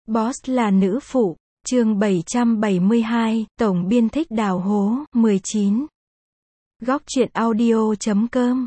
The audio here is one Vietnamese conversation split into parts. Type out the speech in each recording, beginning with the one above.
Boss là nữ phụ, chương 772, tổng biên thích đào hố, 19. Góc truyện audio.com.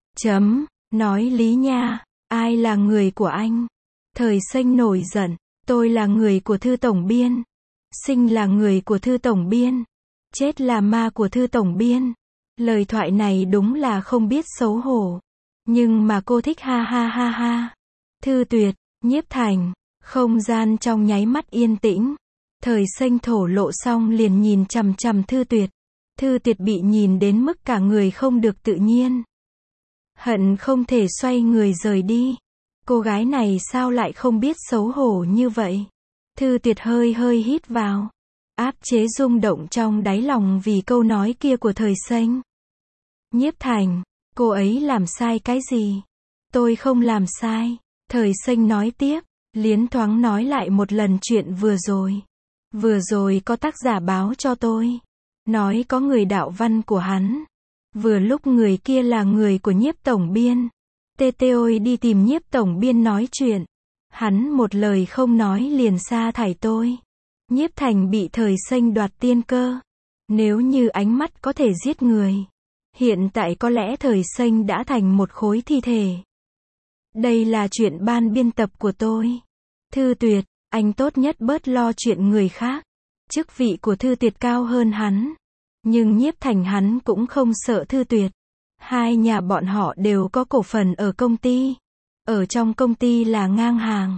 Nói lý nha, ai là người của anh? Thời Xanh nổi giận, tôi là người của thư tổng biên. Sinh là người của thư tổng biên. Chết là ma của thư tổng biên. Lời thoại này đúng là không biết xấu hổ. Nhưng mà cô thích ha ha ha ha. Thư Tuyệt, Nhiếp Thành, không gian trong nháy mắt yên tĩnh. Thời Xanh thổ lộ xong liền nhìn chằm chằm Thư Tuyệt. Thư Tuyệt bị nhìn đến mức cả người không được tự nhiên. Hận không thể xoay người rời đi. Cô gái này sao lại không biết xấu hổ như vậy? Thư Tuyệt hơi hít vào. Áp chế rung động trong đáy lòng vì câu nói kia của Thời Xanh. Nhiếp Thành, cô ấy làm sai cái gì? Tôi không làm sai. Thời Xanh nói tiếp, liến thoáng nói lại một lần chuyện vừa rồi. Vừa rồi có tác giả báo cho tôi. Nói có người đạo văn của hắn. Vừa lúc người kia là người của Nhiếp tổng biên. Tôi đi tìm Nhiếp tổng biên nói chuyện. Hắn một lời không nói liền sa thải tôi. Nhiếp Thành bị Thời Xanh đoạt tiên cơ. Nếu như ánh mắt có thể giết người, hiện tại có lẽ Thời Xanh đã thành một khối thi thể. Đây là chuyện ban biên tập của tôi. Thư Tuyệt, anh tốt nhất bớt lo chuyện người khác. Chức vị của Thư Tuyệt cao hơn hắn. Nhưng Nhiếp Thành hắn cũng không sợ Thư Tuyệt. Hai nhà bọn họ đều có cổ phần ở công ty. Ở trong công ty là ngang hàng.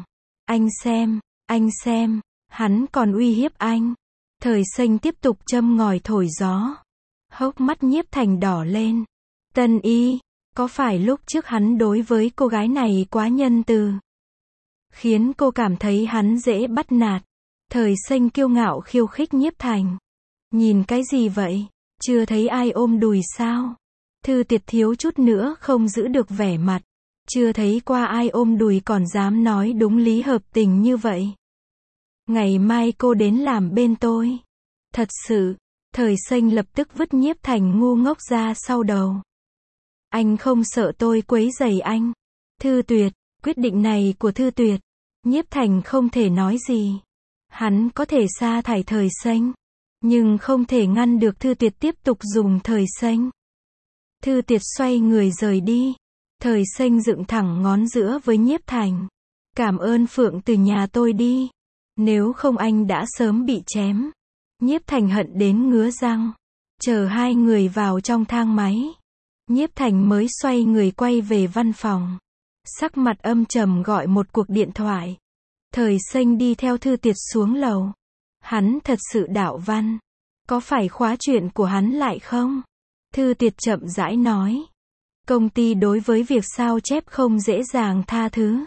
Anh xem, hắn còn uy hiếp anh. Thời Xanh tiếp tục châm ngòi thổi gió. Hốc mắt Nhiếp Thành đỏ lên. Tân Y, có phải lúc trước hắn đối với cô gái này quá nhân từ, khiến cô cảm thấy hắn dễ bắt nạt? Thời Xanh kiêu ngạo khiêu khích Nhiếp Thành. Nhìn cái gì vậy? Chưa thấy ai ôm đùi sao? Thư Tuyệt thiếu chút nữa không giữ được vẻ mặt. Chưa thấy qua ai ôm đùi còn dám nói đúng lý hợp tình như vậy. Ngày mai cô đến làm bên tôi. Thật sự. Thời Xanh lập tức vứt Nhiếp Thành ngu ngốc ra sau đầu. Anh không sợ tôi quấy rầy anh? Thư Tuyệt, quyết định này của Thư Tuyệt, Nhiếp Thành không thể nói gì. Hắn có thể sa thải Thời Xanh, nhưng không thể ngăn được Thư Tuyệt tiếp tục dùng Thời Xanh. Thư Tuyệt xoay người rời đi. Thời Xanh dựng thẳng ngón giữa với Nhiếp Thành. Cảm ơn Phượng từ nhà tôi đi. Nếu không anh đã sớm bị chém. Nhiếp Thành hận đến ngứa răng. Chờ hai người vào trong thang máy. Nhiếp Thành mới xoay người quay về văn phòng. Sắc mặt âm trầm gọi một cuộc điện thoại. Thời Xanh đi theo Thư Tuyệt xuống lầu. Hắn thật sự đạo văn. Có phải khóa chuyện của hắn lại không? Thư Tuyệt chậm rãi nói. Công ty đối với việc sao chép không dễ dàng tha thứ.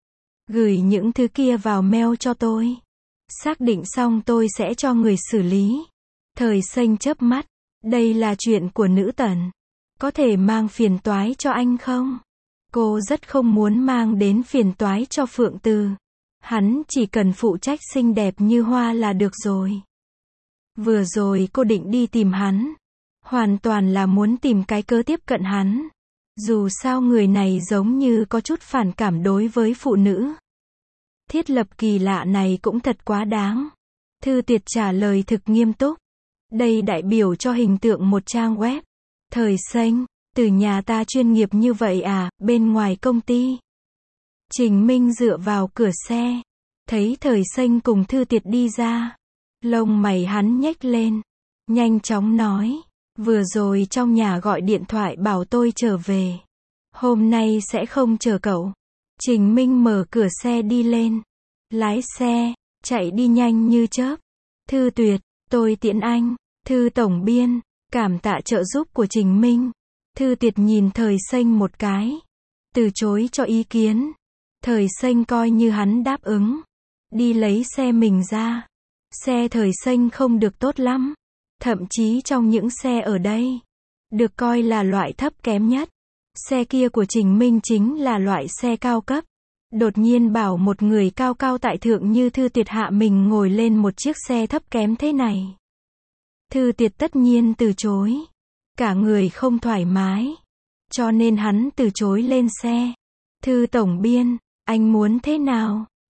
Gửi những thứ kia vào mail cho tôi. Xác định xong tôi sẽ cho người xử lý. Thời Xanh chớp mắt. Đây là chuyện của nữ tần. Có thể mang phiền toái cho anh không? Cô rất không muốn mang đến phiền toái cho Phượng Từ. Hắn chỉ cần phụ trách xinh đẹp như hoa là được rồi. Vừa rồi cô định đi tìm hắn. Hoàn toàn là muốn tìm cái cớ tiếp cận hắn. Dù sao người này giống như có chút phản cảm đối với phụ nữ. Thiết lập kỳ lạ này cũng thật quá đáng. Thư Tuyệt trả lời thực nghiêm túc. Đây đại biểu cho hình tượng một trang web. Thời Xanh, từ nhà ta chuyên nghiệp như vậy à, bên ngoài công ty. Trình Minh dựa vào cửa xe. Thấy Thời Xanh cùng Thư Tuyệt đi ra. Lông mày hắn nhếch lên. Nhanh chóng nói. Vừa rồi trong nhà gọi điện thoại bảo tôi trở về. Hôm nay sẽ không chờ cậu. Trình Minh mở cửa xe đi lên. Lái xe, chạy đi nhanh như chớp. Thư Tuyệt, tôi tiễn anh. Thư tổng biên, cảm tạ trợ giúp của Trình Minh. Thư Tuyệt nhìn Thời Xanh một cái. Từ chối cho ý kiến. Thời Xanh coi như hắn đáp ứng. Đi lấy xe mình ra. Xe Thời Xanh không được tốt lắm. Thậm chí trong những xe ở đây, được coi là loại thấp kém nhất. Xe kia của Trình Minh chính là loại xe cao cấp. Đột nhiên bảo một người cao cao tại thượng như Thư Tuyệt hạ mình ngồi lên một chiếc xe thấp kém thế này. Thư Tuyệt tất nhiên từ chối. Cả người không thoải mái. Cho nên hắn từ chối lên xe. Thư tổng biên, anh muốn thế nào?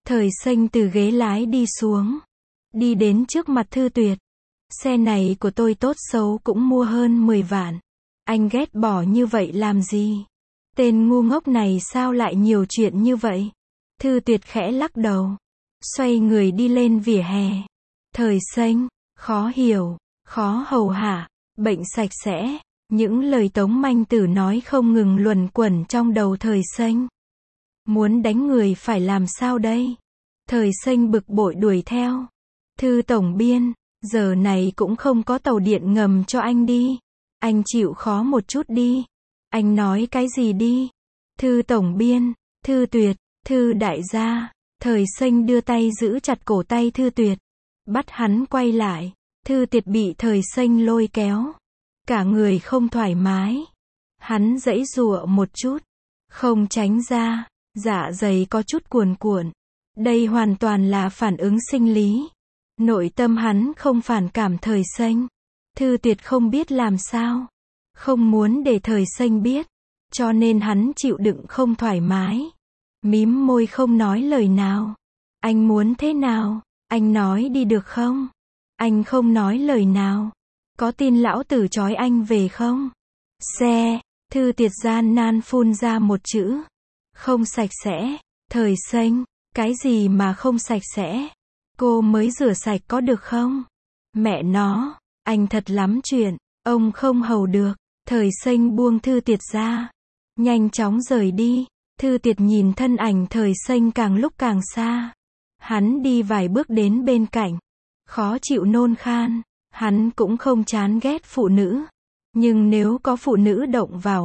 Thời Xanh từ ghế lái đi xuống. Đi đến trước mặt Thư Tuyệt. Xe này của tôi tốt xấu cũng mua hơn 10 vạn. Anh ghét bỏ như vậy làm gì? Tên ngu ngốc này sao lại nhiều chuyện như vậy? Thư Tuyệt khẽ lắc đầu. Xoay người đi lên vỉa hè. Thời Xanh, khó hiểu, khó hầu hạ, bệnh sạch sẽ. Những lời Tống Manh Tử nói không ngừng luẩn quẩn trong đầu Thời Xanh. Muốn đánh người phải làm sao đây? Thời Xanh bực bội đuổi theo. Thư tổng biên, giờ này cũng không có tàu điện ngầm cho anh đi. Anh chịu khó một chút đi. Anh nói cái gì đi? Thư tổng biên, Thư Tuyệt, Thư đại gia. Thời Xanh đưa tay giữ chặt cổ tay Thư Tuyệt. Bắt hắn quay lại. Thư Tuyệt bị Thời Xanh lôi kéo. Cả người không thoải mái. Hắn giãy giụa một chút. Không tránh ra. Dạ dày có chút cuồn cuộn. Đây hoàn toàn là phản ứng sinh lý. Nội tâm hắn không phản cảm Thời Xanh. Thư Tuyệt không biết làm sao. Không muốn để Thời Xanh biết. Cho nên hắn chịu đựng không thoải mái. Mím môi không nói lời nào. Anh muốn thế nào? Anh nói đi được không? Anh không nói lời nào. Có tin lão tử trói anh về không? Xe. Thư Tuyệt gian nan phun ra một chữ. Không sạch sẽ. Thời Xanh, cái gì mà không sạch sẽ? Cô mới rửa sạch có được không? Mẹ nó, anh thật lắm chuyện, ông không hầu được. Thời Xanh buông Thư Tuyệt ra. Nhanh chóng rời đi. Thư Tuyệt nhìn thân ảnh Thời Xanh càng lúc càng xa. Hắn đi vài bước đến bên cạnh. Khó chịu nôn khan. Hắn cũng không chán ghét phụ nữ. Nhưng nếu có phụ nữ động vào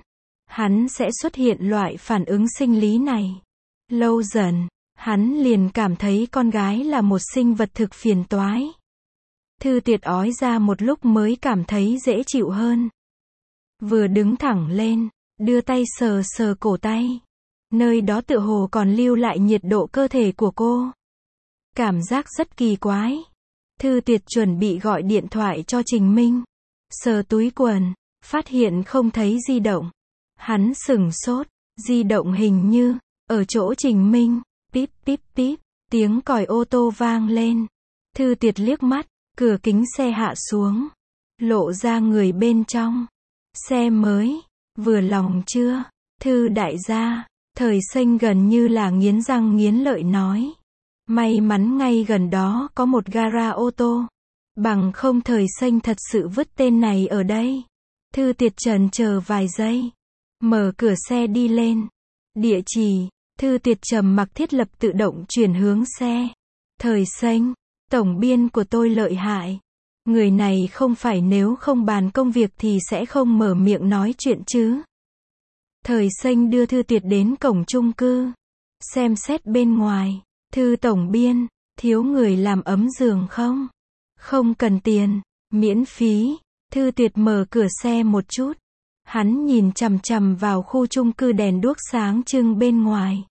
hắn sẽ xuất hiện loại phản ứng sinh lý này. Lâu dần, hắn liền cảm thấy con gái là một sinh vật thực phiền toái. Thư Tuyệt ói ra một lúc mới cảm thấy dễ chịu hơn. Vừa đứng thẳng lên, đưa tay sờ sờ cổ tay. Nơi đó tựa hồ còn lưu lại nhiệt độ cơ thể của cô. Cảm giác rất kỳ quái. Thư Tuyệt chuẩn bị gọi điện thoại cho Trình Minh. Sờ túi quần, phát hiện không thấy di động. Hắn sửng sốt, di động hình như ở chỗ Trình Minh. Píp píp píp, tiếng còi ô tô vang lên. Thư Tuyệt liếc mắt, cửa kính xe hạ xuống, lộ ra người bên trong. Xe mới, vừa lòng chưa? Thư đại gia. Thời Xanh gần như là nghiến răng nghiến lợi nói. May mắn ngay gần đó có một gara ô tô. Bằng không Thời Xanh thật sự vứt tên này ở đây. Thư Tuyệt chần chờ vài giây. Mở cửa xe đi lên. Địa chỉ. Thư Tuyệt trầm mặc thiết lập tự động chuyển hướng xe. Thời Xanh, tổng biên của tôi lợi hại. Người này không phải nếu không bàn công việc thì sẽ không mở miệng nói chuyện chứ. Thời Xanh đưa Thư Tuyệt đến cổng chung cư. Xem xét bên ngoài. Thư tổng biên, thiếu người làm ấm giường không? Không cần tiền, miễn phí. Thư Tuyệt mở cửa xe một chút. Hắn nhìn chằm chằm vào khu chung cư đèn đuốc sáng trưng bên ngoài.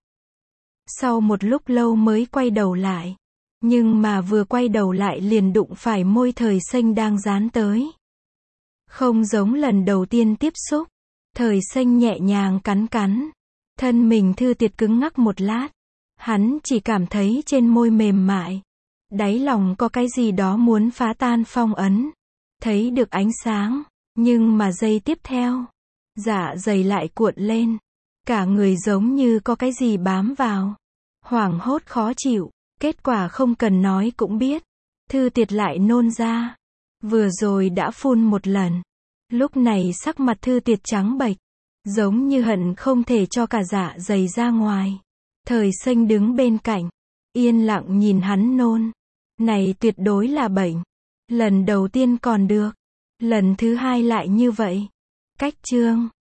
Sau một lúc lâu mới quay đầu lại. Nhưng mà vừa quay đầu lại liền đụng phải môi Thời Xanh đang dán tới. Không giống lần đầu tiên tiếp xúc. Thời Xanh nhẹ nhàng cắn cắn. Thân mình Thư Tuyệt cứng ngắc một lát. Hắn chỉ cảm thấy trên môi mềm mại. Đáy lòng có cái gì đó muốn phá tan phong ấn. Thấy được ánh sáng. Nhưng mà giây tiếp theo, dạ dày lại cuộn lên. Cả người giống như có cái gì bám vào. Hoảng hốt khó chịu. Kết quả không cần nói cũng biết. Thư Tuyệt lại nôn ra. Vừa rồi đã phun một lần. Lúc này sắc mặt Thư Tuyệt trắng bệch. Giống như hận không thể cho cả dạ dày ra ngoài. Thời Xanh đứng bên cạnh. Yên lặng nhìn hắn nôn. Này tuyệt đối là bệnh. Lần đầu tiên còn được. Lần thứ hai lại như vậy. Cách chương